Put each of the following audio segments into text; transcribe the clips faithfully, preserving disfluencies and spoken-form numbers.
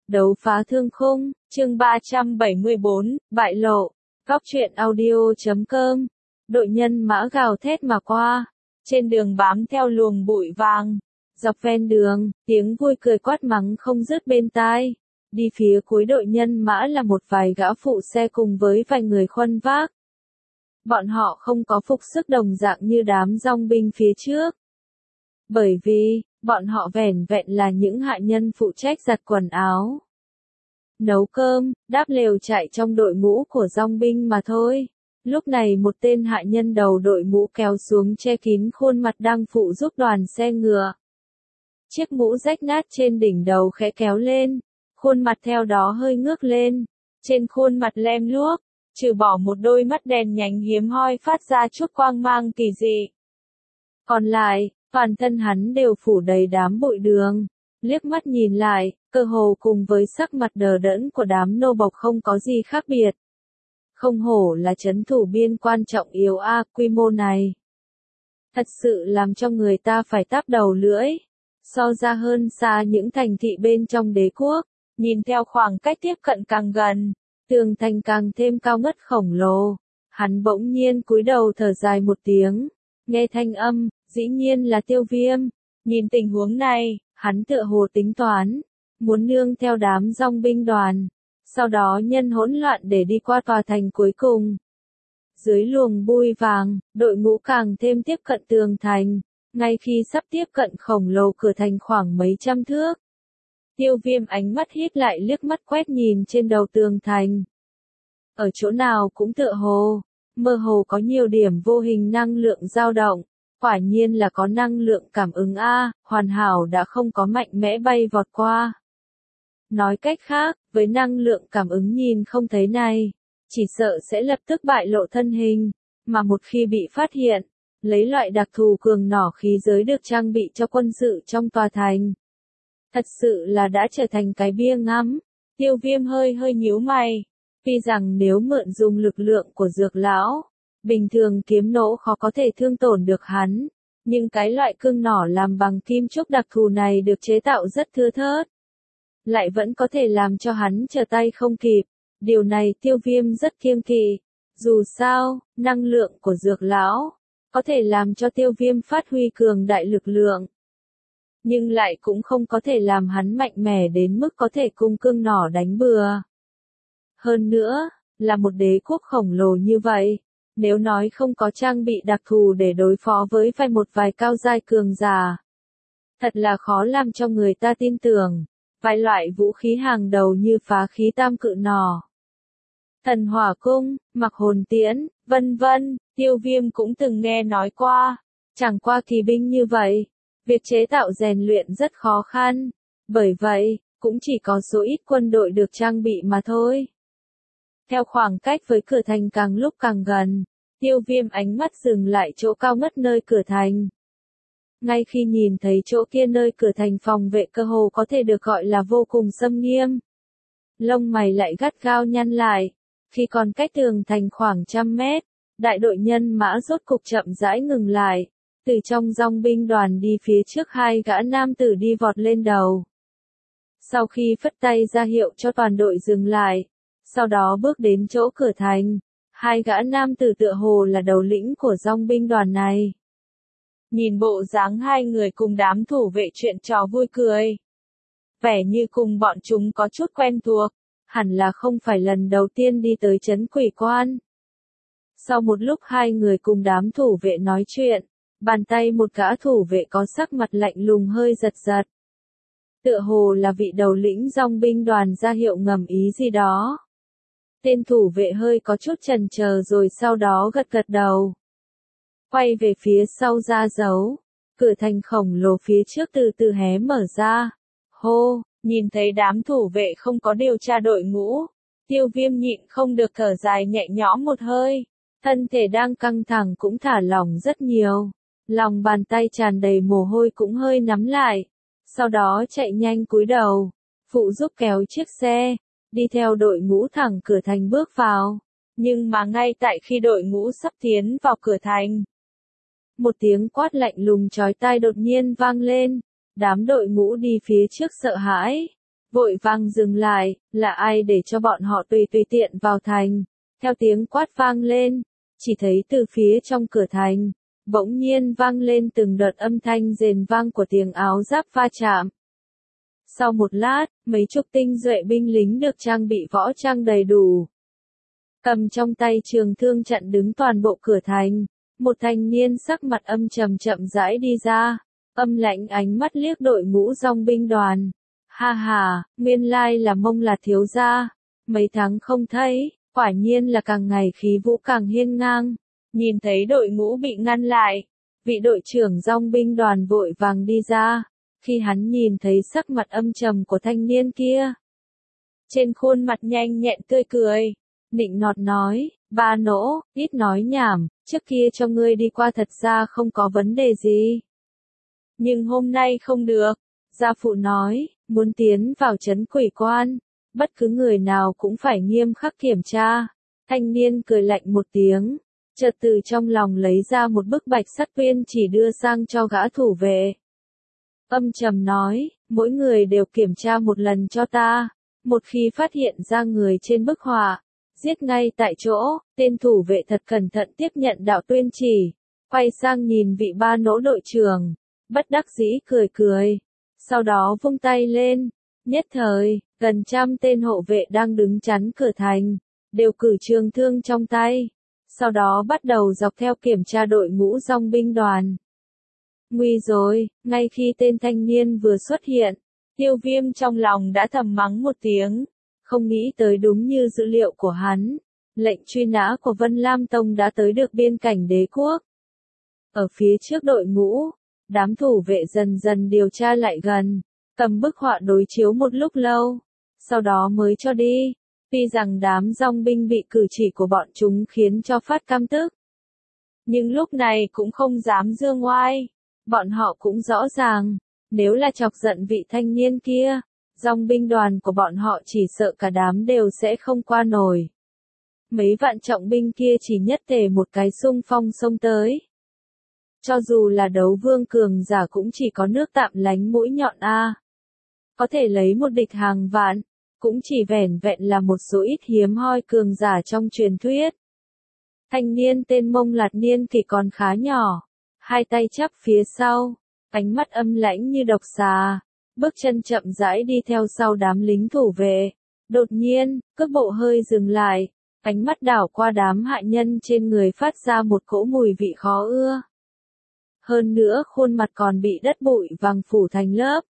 Đấu phá thương khung, chương ba trăm bảy mươi bốn, bại lộ, góc truyện audio chấm com. Đội nhân mã gào thét mà qua, trên đường bám theo luồng bụi vàng, dọc ven đường, tiếng vui cười quát mắng không dứt bên tai. Đi phía cuối đội nhân mã là một vài gã phụ xe cùng với vài người khuân vác. Bọn họ không có phục sức đồng dạng như đám dong binh phía trước. Bởi vì, bọn họ vẻn vẹn là những hạ nhân phụ trách giặt quần áo, nấu cơm, đáp lều trại trong đội ngũ của dong binh mà thôi. Lúc này một tên hạ nhân đầu đội mũ kéo xuống che kín khuôn mặt đang phụ giúp đoàn xe ngựa. Chiếc mũ rách nát trên đỉnh đầu khẽ kéo lên, khuôn mặt theo đó hơi ngước lên. Trên khuôn mặt lem luốc, trừ bỏ một đôi mắt đèn nhánh hiếm hoi phát ra chút quang mang kỳ dị. Còn lại, toàn thân hắn đều phủ đầy đám bụi đường. Liếc mắt nhìn lại, cơ hồ cùng với sắc mặt đờ đẫn của đám nô bộc không có gì khác biệt. Không hổ là trấn thủ biên quan trọng yếu a, quy mô này thật sự làm cho người ta phải táp đầu lưỡi. So ra hơn xa những thành thị bên trong đế quốc, nhìn theo khoảng cách tiếp cận càng gần, tường thành càng thêm cao ngất khổng lồ. Hắn bỗng nhiên cúi đầu thở dài một tiếng, nghe thanh âm, dĩ nhiên là Tiêu Viêm. Nhìn tình huống này, hắn tựa hồ tính toán, muốn nương theo đám dong binh đoàn, sau đó nhân hỗn loạn để đi qua tòa thành cuối cùng. Dưới luồng bụi vàng, đội ngũ càng thêm tiếp cận tường thành, ngay khi sắp tiếp cận khổng lồ cửa thành khoảng mấy trăm thước. Tiêu Viêm ánh mắt híp lại liếc mắt quét nhìn trên đầu tường thành. Ở chỗ nào cũng tựa hồ, mơ hồ có nhiều điểm vô hình năng lượng dao động. Quả nhiên là có năng lượng cảm ứng A, hoàn hảo đã không có mạnh mẽ bay vọt qua. Nói cách khác, với năng lượng cảm ứng nhìn không thấy này, chỉ sợ sẽ lập tức bại lộ thân hình, mà một khi bị phát hiện, lấy loại đặc thù cường nỏ khí giới được trang bị cho quân sự trong tòa thành. Thật sự là đã trở thành cái bia ngắm. Tiêu Viêm hơi hơi nhíu mày, vì rằng nếu mượn dùng lực lượng của dược lão, bình thường kiếm nỗ khó có thể thương tổn được hắn, nhưng cái loại cương nỏ làm bằng kim trúc đặc thù này được chế tạo rất thưa thớt, lại vẫn có thể làm cho hắn trở tay không kịp. Điều này Tiêu Viêm rất kiêng kỵ. Dù sao, năng lượng của dược lão có thể làm cho Tiêu Viêm phát huy cường đại lực lượng, nhưng lại cũng không có thể làm hắn mạnh mẽ đến mức có thể cung cương nỏ đánh bừa. Hơn nữa, là một đế quốc khổng lồ như vậy, nếu nói không có trang bị đặc thù để đối phó với vài một vài cao giai cường giả, thật là khó làm cho người ta tin tưởng. Vài loại vũ khí hàng đầu như phá khí tam cự nỏ, thần hỏa cung, mặc hồn tiễn, vân vân, Tiêu Viêm cũng từng nghe nói qua. Chẳng qua kỳ binh như vậy, việc chế tạo rèn luyện rất khó khăn, bởi vậy, cũng chỉ có số ít quân đội được trang bị mà thôi. Theo khoảng cách với cửa thành càng lúc càng gần, Tiêu Viêm ánh mắt dừng lại chỗ cao ngất nơi cửa thành. Ngay khi nhìn thấy chỗ kia nơi cửa thành phòng vệ cơ hồ có thể được gọi là vô cùng xâm nghiêm, lông mày lại gắt gao nhăn lại. Khi còn cách tường thành khoảng trăm mét, đại đội nhân mã rốt cục chậm rãi ngừng lại. Từ trong dong binh đoàn đi phía trước hai gã nam tử đi vọt lên đầu. Sau khi phất tay ra hiệu cho toàn đội dừng lại, sau đó bước đến chỗ cửa thành, hai gã nam tử tựa hồ là đầu lĩnh của dong binh đoàn này. Nhìn bộ dáng hai người cùng đám thủ vệ chuyện trò vui cười, vẻ như cùng bọn chúng có chút quen thuộc, hẳn là không phải lần đầu tiên đi tới trấn quỷ quan. Sau một lúc hai người cùng đám thủ vệ nói chuyện, bàn tay một gã thủ vệ có sắc mặt lạnh lùng hơi giật giật. Tựa hồ là vị đầu lĩnh dong binh đoàn ra hiệu ngầm ý gì đó. Tên thủ vệ hơi có chút chần chờ rồi sau đó gật gật đầu. Quay về phía sau ra dấu, cửa thành khổng lồ phía trước từ từ hé mở ra. Hô, nhìn thấy đám thủ vệ không có điều tra đội ngũ, Tiêu Viêm nhịn không được thở dài nhẹ nhõm một hơi, thân thể đang căng thẳng cũng thả lỏng rất nhiều, lòng bàn tay tràn đầy mồ hôi cũng hơi nắm lại, sau đó chạy nhanh cúi đầu, phụ giúp kéo chiếc xe, đi theo đội ngũ thẳng cửa thành bước vào. Nhưng mà ngay tại khi đội ngũ sắp tiến vào cửa thành, một tiếng quát lạnh lùng chói tai đột nhiên vang lên. Đám đội ngũ đi phía trước sợ hãi, vội vàng dừng lại, là ai để cho bọn họ tùy tùy tiện vào thành. Theo tiếng quát vang lên, chỉ thấy từ phía trong cửa thành, bỗng nhiên vang lên từng đợt âm thanh rền vang của tiếng áo giáp va chạm. Sau một lát, mấy chục tinh duệ binh lính được trang bị võ trang đầy đủ, cầm trong tay trường thương chặn đứng toàn bộ cửa thành. Một thanh niên sắc mặt âm trầm chậm rãi đi ra, âm lãnh ánh mắt liếc đội ngũ dòng binh đoàn. Ha ha, nguyên lai là Mông Lạt thiếu gia, mấy tháng không thấy, quả nhiên là càng ngày khí vũ càng hiên ngang. Nhìn thấy đội ngũ bị ngăn lại, vị đội trưởng dòng binh đoàn vội vàng đi ra. Khi hắn nhìn thấy sắc mặt âm trầm của thanh niên kia, trên khuôn mặt nhanh nhẹn tươi cười, nịnh nọt nói, ba nỗ, ít nói nhảm, trước kia cho ngươi đi qua thật ra không có vấn đề gì. Nhưng hôm nay không được, gia phụ nói, muốn tiến vào trấn quỷ quan, bất cứ người nào cũng phải nghiêm khắc kiểm tra. Thanh niên cười lạnh một tiếng, chợt từ trong lòng lấy ra một bức bạch sắt viên chỉ đưa sang cho gã thủ vệ. Âm trầm nói, mỗi người đều kiểm tra một lần cho ta, một khi phát hiện ra người trên bức họa, giết ngay tại chỗ. Tên thủ vệ thật cẩn thận tiếp nhận đạo tuyên chỉ, quay sang nhìn vị ba nỗ đội trưởng, bất đắc dĩ cười cười, sau đó vung tay lên, nhất thời, gần trăm tên hộ vệ đang đứng chắn cửa thành, đều cử trường thương trong tay, sau đó bắt đầu dọc theo kiểm tra đội ngũ dòng binh đoàn. Nguy rồi, ngay khi tên thanh niên vừa xuất hiện, Tiêu Viêm trong lòng đã thầm mắng một tiếng, không nghĩ tới đúng như dữ liệu của hắn, lệnh truy nã của Vân Lam Tông đã tới được biên cảnh đế quốc. Ở phía trước đội ngũ, đám thủ vệ dần dần điều tra lại gần, cầm bức họa đối chiếu một lúc lâu, sau đó mới cho đi. Tuy rằng đám dòng binh bị cử chỉ của bọn chúng khiến cho phát căm tức, nhưng lúc này cũng không dám dương oai. Bọn họ cũng rõ ràng, nếu là chọc giận vị thanh niên kia, dòng binh đoàn của bọn họ chỉ sợ cả đám đều sẽ không qua nổi. Mấy vạn trọng binh kia chỉ nhất tề một cái xung phong xông tới. Cho dù là đấu vương cường giả cũng chỉ có nước tạm lánh mũi nhọn a. Có thể lấy một địch hàng vạn, cũng chỉ vẻn vẹn là một số ít hiếm hoi cường giả trong truyền thuyết. Thanh niên tên Mông Lạt niên kỷ còn khá nhỏ, hai tay chắp phía sau, ánh mắt âm lãnh như độc xà, bước chân chậm rãi đi theo sau đám lính thủ vệ. Đột nhiên, cước bộ hơi dừng lại, ánh mắt đảo qua đám hạ nhân trên người phát ra một cỗ mùi vị khó ưa. Hơn nữa khuôn mặt còn bị đất bụi vàng phủ thành lớp.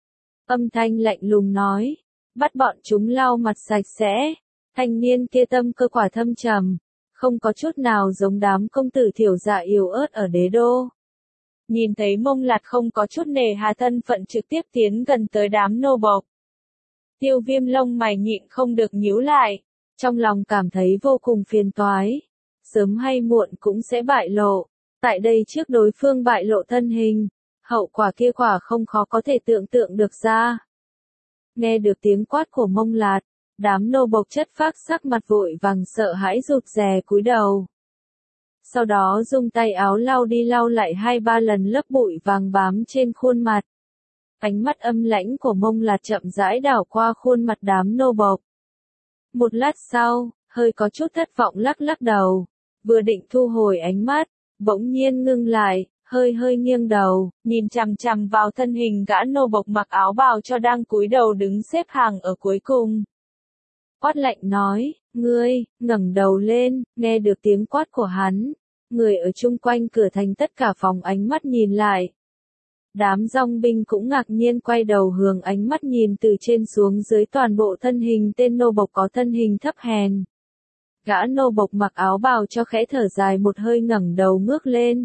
Âm thanh lạnh lùng nói, bắt bọn chúng lau mặt sạch sẽ. Thanh niên kia tâm cơ quả thâm trầm, không có chút nào giống đám công tử thiểu dạ yếu ớt ở đế đô. Nhìn thấy Mông Lạt không có chút nề hà thân phận trực tiếp tiến gần tới đám nô bộc. Tiêu Viêm lông mày nhịn không được nhíu lại, trong lòng cảm thấy vô cùng phiền toái. Sớm hay muộn cũng sẽ bại lộ, tại đây trước đối phương bại lộ thân hình, hậu quả kia quả không khó có thể tưởng tượng được ra. Nghe được tiếng quát của Mông Lạt, đám nô bộc chất phác sắc mặt vội vàng sợ hãi rụt rè cúi đầu. Sau đó dùng tay áo lau đi lau lại hai ba lần lớp bụi vàng bám trên khuôn mặt. Ánh mắt âm lãnh của Mông Lạt chậm rãi đảo qua khuôn mặt đám nô bộc. Một lát sau, hơi có chút thất vọng lắc lắc đầu, vừa định thu hồi ánh mắt, bỗng nhiên ngưng lại, hơi hơi nghiêng đầu, nhìn chằm chằm vào thân hình gã nô bộc mặc áo bào cho đang cúi đầu đứng xếp hàng ở cuối cùng. Quát lạnh nói, ngươi, ngẩng đầu lên. Nghe được tiếng quát của hắn, người ở chung quanh cửa thành tất cả phòng ánh mắt nhìn lại. Đám dòng binh cũng ngạc nhiên quay đầu hướng ánh mắt nhìn từ trên xuống dưới toàn bộ thân hình tên nô bộc có thân hình thấp hèn. Gã nô bộc mặc áo bào cho khẽ thở dài một hơi ngẩng đầu ngước lên.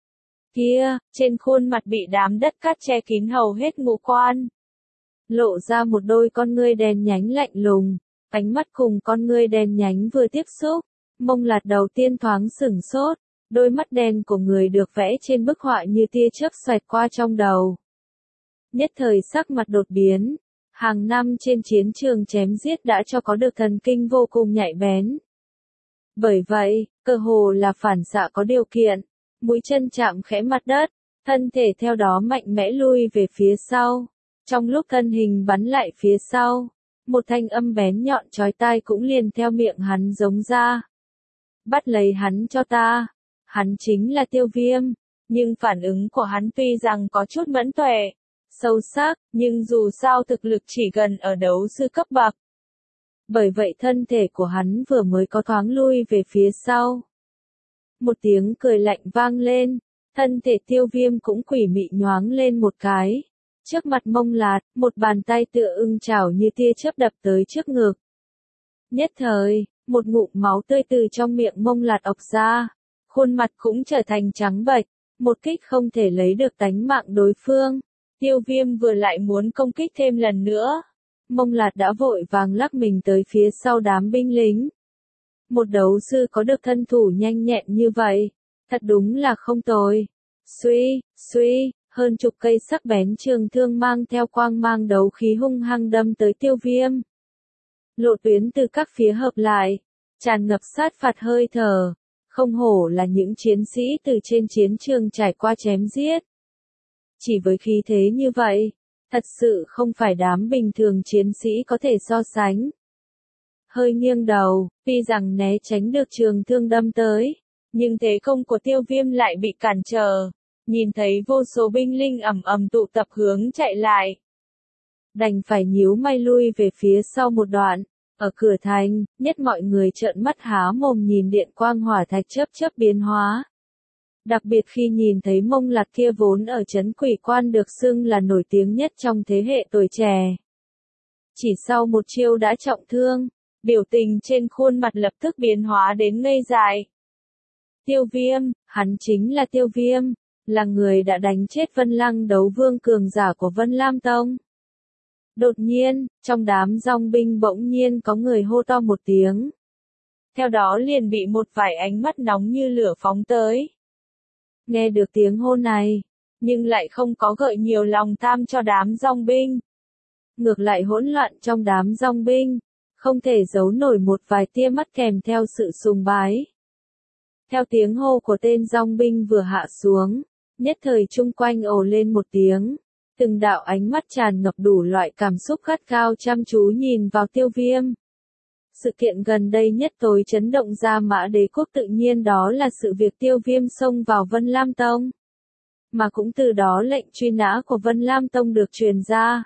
Kia, trên khuôn mặt bị đám đất cát che kín hầu hết ngũ quan, lộ ra một đôi con ngươi đen nhánh lạnh lùng, ánh mắt cùng con ngươi đen nhánh vừa tiếp xúc, Mông Lạt đầu tiên thoáng sửng sốt, đôi mắt đen của người được vẽ trên bức họa như tia chớp xoẹt qua trong đầu. Nhất thời sắc mặt đột biến, hàng năm trên chiến trường chém giết đã cho có được thần kinh vô cùng nhạy bén. Bởi vậy, cơ hồ là phản xạ có điều kiện, mũi chân chạm khẽ mặt đất, thân thể theo đó mạnh mẽ lui về phía sau. Trong lúc thân hình bắn lại phía sau, một thanh âm bén nhọn chói tai cũng liền theo miệng hắn giống ra. Bắt lấy hắn cho ta. Hắn chính là Tiêu Viêm, nhưng phản ứng của hắn tuy rằng có chút mẫn tuệ, sâu sắc, nhưng dù sao thực lực chỉ gần ở đấu sư cấp bậc. Bởi vậy thân thể của hắn vừa mới có thoáng lui về phía sau. Một tiếng cười lạnh vang lên, thân thể Tiêu Viêm cũng quỷ mị nhoáng lên một cái. Trước mặt Mông Lạt, một bàn tay tựa ưng chảo như tia chớp đập tới trước ngực. Nhất thời, một ngụm máu tươi từ trong miệng Mông Lạt ọc ra, khuôn mặt cũng trở thành trắng bệch, một kích không thể lấy được tánh mạng đối phương. Tiêu Viêm vừa lại muốn công kích thêm lần nữa, Mông Lạt đã vội vàng lắc mình tới phía sau đám binh lính. Một đấu sư có được thân thủ nhanh nhẹn như vậy, thật đúng là không tồi. Suy, suy, hơn chục cây sắc bén trường thương mang theo quang mang đấu khí hung hăng đâm tới Tiêu Viêm. Lộ tuyến từ các phía hợp lại, tràn ngập sát phạt hơi thở, không hổ là những chiến sĩ từ trên chiến trường trải qua chém giết. Chỉ với khí thế như vậy, thật sự không phải đám bình thường chiến sĩ có thể so sánh. Hơi nghiêng đầu, tuy rằng né tránh được trường thương đâm tới, nhưng thế công của Tiêu Viêm lại bị cản trở. Nhìn thấy vô số binh linh ầm ầm tụ tập hướng chạy lại, đành phải nhíu mày lui về phía sau một đoạn. Ở cửa thành, nhất mọi người trợn mắt há mồm nhìn điện quang hỏa thạch chớp chớp biến hóa. Đặc biệt khi nhìn thấy Mông Lạt kia vốn ở trấn Quỷ Quan được xưng là nổi tiếng nhất trong thế hệ tuổi trẻ. Chỉ sau một chiêu đã trọng thương, biểu tình trên khuôn mặt lập tức biến hóa đến ngây dại. Tiêu Viêm, hắn chính là Tiêu Viêm, là người đã đánh chết Vân Lăng đấu vương cường giả của Vân Lam Tông. Đột nhiên, trong đám dòng binh bỗng nhiên có người hô to một tiếng. Theo đó liền bị một vài ánh mắt nóng như lửa phóng tới. Nghe được tiếng hô này, nhưng lại không có gợi nhiều lòng tham cho đám dòng binh. Ngược lại hỗn loạn trong đám dòng binh, không thể giấu nổi một vài tia mắt kèm theo sự sùng bái. Theo tiếng hô của tên dòng binh vừa hạ xuống, nhất thời chung quanh ồ lên một tiếng. Từng đạo ánh mắt tràn ngập đủ loại cảm xúc gắt gao chăm chú nhìn vào Tiêu Viêm. Sự kiện gần đây nhất tối chấn động Gia Mã Đế quốc tự nhiên đó là sự việc Tiêu Viêm xông vào Vân Lam Tông. Mà cũng từ đó lệnh truy nã của Vân Lam Tông được truyền ra.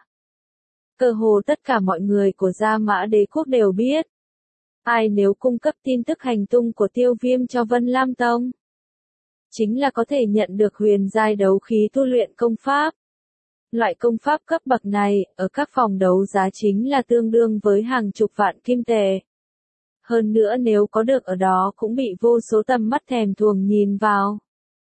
Cơ hồ tất cả mọi người của Gia Mã Đế quốc đều biết. Ai nếu cung cấp tin tức hành tung của Tiêu Viêm cho Vân Lam Tông, chính là có thể nhận được huyền giai đấu khí tu luyện công pháp. Loại công pháp cấp bậc này, ở các phòng đấu giá chính là tương đương với hàng chục vạn kim tệ. Hơn nữa nếu có được ở đó cũng bị vô số tầm mắt thèm thuồng nhìn vào.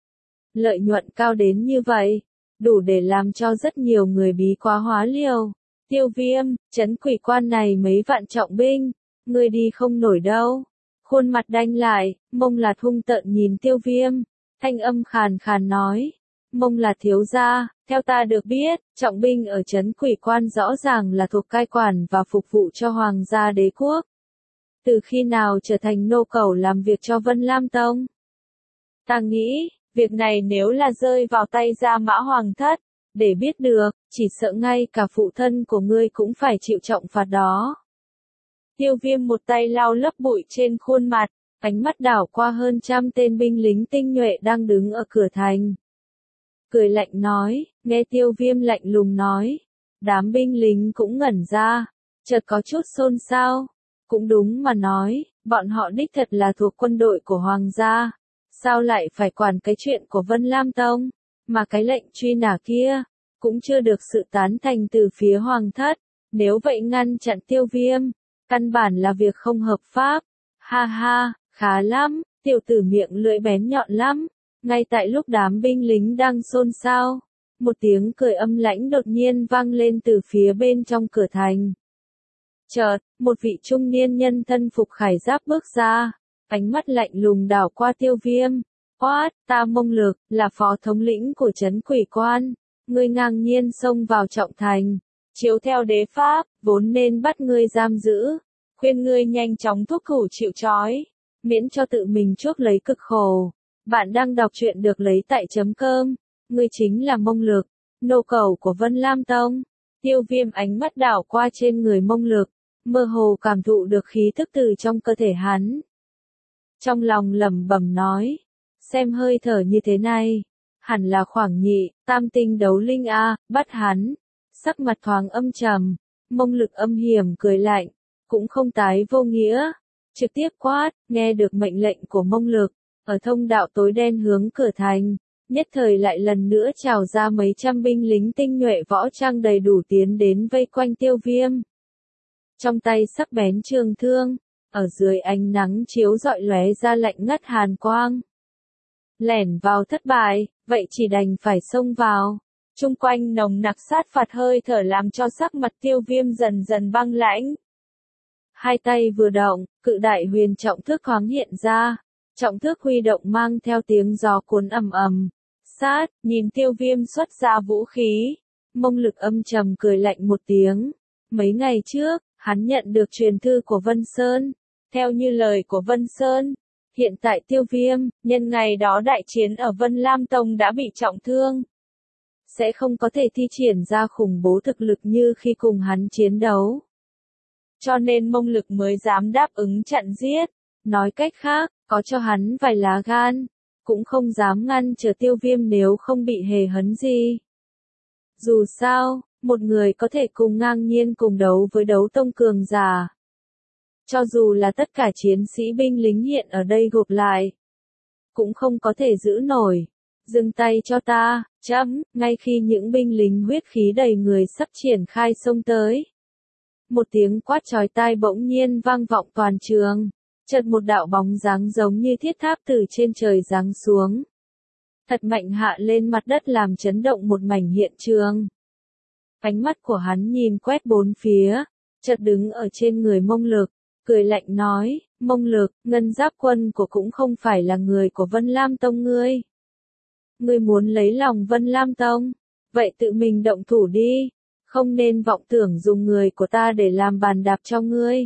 Lợi nhuận cao đến như vậy, đủ để làm cho rất nhiều người bí quá hóa liều. Tiêu Viêm, trấn Quỷ Quan này mấy vạn trọng binh, ngươi đi không nổi đâu. Khuôn mặt đanh lại, Mông Lạt hung tợn nhìn Tiêu Viêm, thanh âm khàn khàn nói. Mông Lạt thiếu gia, theo ta được biết, trọng binh ở trấn Quỷ Quan rõ ràng là thuộc cai quản và phục vụ cho Hoàng gia Đế quốc. Từ khi nào trở thành nô cẩu làm việc cho Vân Lam Tông? Ta nghĩ, việc này nếu là rơi vào tay Gia Mã Hoàng thất, để biết được, chỉ sợ ngay cả phụ thân của ngươi cũng phải chịu trọng phạt đó. Tiêu Viêm một tay lau lấp bụi trên khuôn mặt, ánh mắt đảo qua hơn trăm tên binh lính tinh nhuệ đang đứng ở cửa thành. Cười lạnh nói, nghe Tiêu Viêm lạnh lùng nói. Đám binh lính cũng ngẩn ra, chợt có chút xôn xao. Cũng đúng mà nói, bọn họ đích thật là thuộc quân đội của Hoàng gia. Sao lại phải quản cái chuyện của Vân Lam Tông, mà cái lệnh truy nã kia, cũng chưa được sự tán thành từ phía Hoàng thất. Nếu vậy ngăn chặn Tiêu Viêm, căn bản là việc không hợp pháp. Ha ha, khá lắm, tiểu tử miệng lưỡi bén nhọn lắm. Ngay tại lúc đám binh lính đang xôn xao, một tiếng cười âm lãnh đột nhiên vang lên từ phía bên trong cửa thành. Chợt, một vị trung niên nhân thân phục khải giáp bước ra, ánh mắt lạnh lùng đảo qua Tiêu Viêm. Quát, ta Mông Lực, là phó thống lĩnh của trấn Quỷ Quan, ngươi ngang nhiên xông vào trọng thành, chiếu theo đế pháp, vốn nên bắt ngươi giam giữ, khuyên ngươi nhanh chóng thúc thủ chịu trói, miễn cho tự mình chuốc lấy cực khổ. Bạn đang đọc truyện được lấy tại chấm cơm, ngươi chính là Mông Lực, nô cẩu của Vân Lam Tông. Tiêu Viêm ánh mắt đảo qua trên người Mông Lực, mơ hồ cảm thụ được khí thức từ trong cơ thể hắn. Trong lòng lẩm bẩm nói, xem hơi thở như thế này, hẳn là khoảng nhị, tam tinh đấu linh a, bắt hắn. Sắc mặt thoáng âm trầm, Mông Lực âm hiểm cười lạnh, cũng không tái vô nghĩa, trực tiếp quát, nghe được mệnh lệnh của Mông Lực, ở thông đạo tối đen hướng cửa thành, nhất thời lại lần nữa trào ra mấy trăm binh lính tinh nhuệ võ trang đầy đủ tiến đến vây quanh Tiêu Viêm. Trong tay sắc bén trường thương, ở dưới ánh nắng chiếu rọi lóe ra lạnh ngắt hàn quang. Lẻn vào thất bại, vậy chỉ đành phải xông vào. Trung quanh nồng nặc sát phạt hơi thở làm cho sắc mặt Tiêu Viêm dần dần băng lãnh. Hai tay vừa động, cự đại huyền trọng thước thoáng hiện ra, trọng thước huy động mang theo tiếng gió cuốn ầm ầm. Sát, nhìn Tiêu Viêm xuất ra vũ khí, Mông Lực âm trầm cười lạnh một tiếng. Mấy ngày trước, hắn nhận được truyền thư của Vân Sơn. Theo như lời của Vân Sơn, hiện tại Tiêu Viêm, nhân ngày đó đại chiến ở Vân Lam Tông đã bị trọng thương. Sẽ không có thể thi triển ra khủng bố thực lực như khi cùng hắn chiến đấu. Cho nên Mông Lực mới dám đáp ứng chặn giết. Nói cách khác, có cho hắn vài lá gan, cũng không dám ngăn trở Tiêu Viêm nếu không bị hề hấn gì. Dù sao, một người có thể cùng ngang nhiên cùng đấu với đấu tông cường giả. Cho dù là tất cả chiến sĩ binh lính hiện ở đây gộp lại, cũng không có thể giữ nổi. Dừng tay cho ta, chấm, ngay khi những binh lính huyết khí đầy người sắp triển khai xông tới. Một tiếng quát chói tai bỗng nhiên vang vọng toàn trường. Chợt một đạo bóng dáng giống như thiết tháp từ trên trời giáng xuống. Thật mạnh hạ lên mặt đất làm chấn động một mảnh hiện trường. Ánh mắt của hắn nhìn quét bốn phía, chợt đứng ở trên người Mông Lực, cười lạnh nói, Mông Lực, ngân giáp quân của cũng không phải là người của Vân Lam Tông ngươi. Ngươi muốn lấy lòng Vân Lam Tông, vậy tự mình động thủ đi, không nên vọng tưởng dùng người của ta để làm bàn đạp cho ngươi.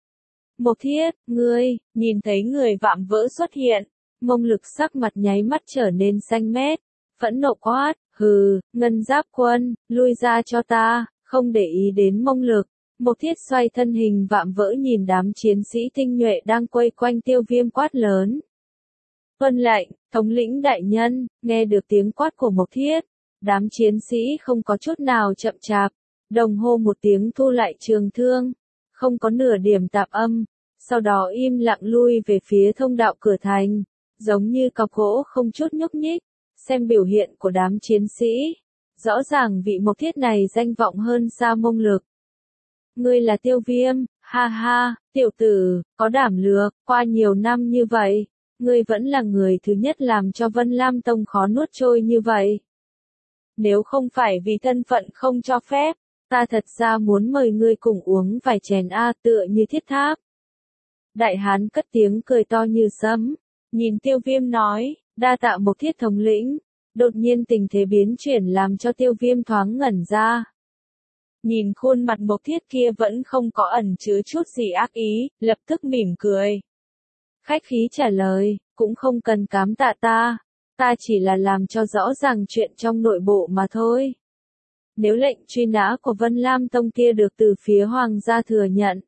Mộc Thiết, ngươi, nhìn thấy người vạm vỡ xuất hiện, Mông Lực sắc mặt nháy mắt trở nên xanh mét, phẫn nộ quát, hừ, ngân giáp quân, lui ra cho ta, không để ý đến Mông Lực. Mộc Thiết xoay thân hình vạm vỡ nhìn đám chiến sĩ tinh nhuệ đang quay quanh Tiêu Viêm quát lớn. Tuân lệnh, thống lĩnh đại nhân, nghe được tiếng quát của Mộc Thiết, đám chiến sĩ không có chút nào chậm chạp, đồng hô một tiếng thu lại trường thương, không có nửa điểm tạp âm, sau đó im lặng lui về phía thông đạo cửa thành, giống như cọc gỗ không chút nhúc nhích. Xem biểu hiện của đám chiến sĩ, rõ ràng vị Mộc Thiết này danh vọng hơn xa Mông Lực. Ngươi là Tiêu Viêm, ha ha, tiểu tử, có đảm lược, qua nhiều năm như vậy, ngươi vẫn là người thứ nhất làm cho Vân Lam Tông khó nuốt trôi như vậy. Nếu không phải vì thân phận không cho phép, ta thật ra muốn mời ngươi cùng uống vài chén a tựa như thiết tháp. Đại hán cất tiếng cười to như sấm, nhìn Tiêu Viêm nói, đa tạ Mộc Thiết thống lĩnh. Đột nhiên tình thế biến chuyển làm cho Tiêu Viêm thoáng ngẩn ra. Nhìn khuôn mặt Mộc Thiết kia vẫn không có ẩn chứa chút gì ác ý, lập tức mỉm cười. Khách khí trả lời, cũng không cần cám tạ ta, ta chỉ là làm cho rõ ràng chuyện trong nội bộ mà thôi. Nếu lệnh truy nã của Vân Lam Tông kia được từ phía Hoàng gia thừa nhận,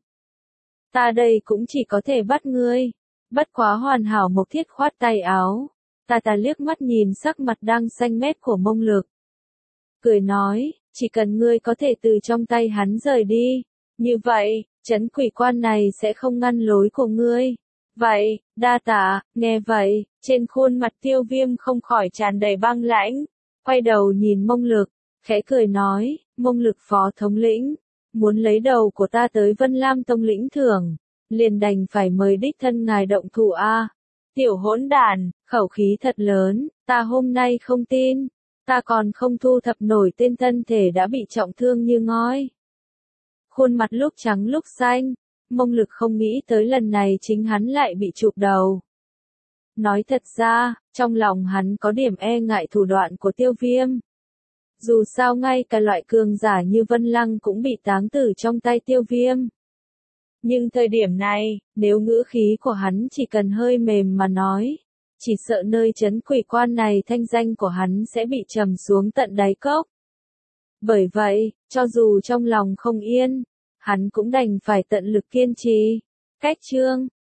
ta đây cũng chỉ có thể bắt ngươi. Bất quá hoàn hảo. Mộc Thiết khoát tay áo, ta ta liếc mắt nhìn sắc mặt đang xanh mét của Mông Lực. Cười nói, chỉ cần ngươi có thể từ trong tay hắn rời đi, như vậy, trấn quỷ quan này sẽ không ngăn lối của ngươi. Vậy, đa tạ, nghe vậy, trên khuôn mặt Tiêu Viêm không khỏi tràn đầy băng lãnh, quay đầu nhìn Mông Lực, khẽ cười nói, Mông Lực phó thống lĩnh, muốn lấy đầu của ta tới Vân Lam Tông lĩnh thưởng, liền đành phải mời đích thân ngài động thủ a. Tiểu hỗn đàn, khẩu khí thật lớn, ta hôm nay không tin, ta còn không thu thập nổi tên thân thể đã bị trọng thương như ngói. Khuôn mặt lúc trắng lúc xanh, Mông Lực không nghĩ tới lần này chính hắn lại bị chụp đầu. Nói thật ra, trong lòng hắn có điểm e ngại thủ đoạn của Tiêu Viêm. Dù sao ngay cả loại cường giả như Vân Lăng cũng bị táng tử trong tay Tiêu Viêm. Nhưng thời điểm này, nếu ngữ khí của hắn chỉ cần hơi mềm mà nói, chỉ sợ nơi trấn quỷ quan này thanh danh của hắn sẽ bị trầm xuống tận đáy cốc. Bởi vậy, cho dù trong lòng không yên, hắn cũng đành phải tận lực kiên trì. Cách chương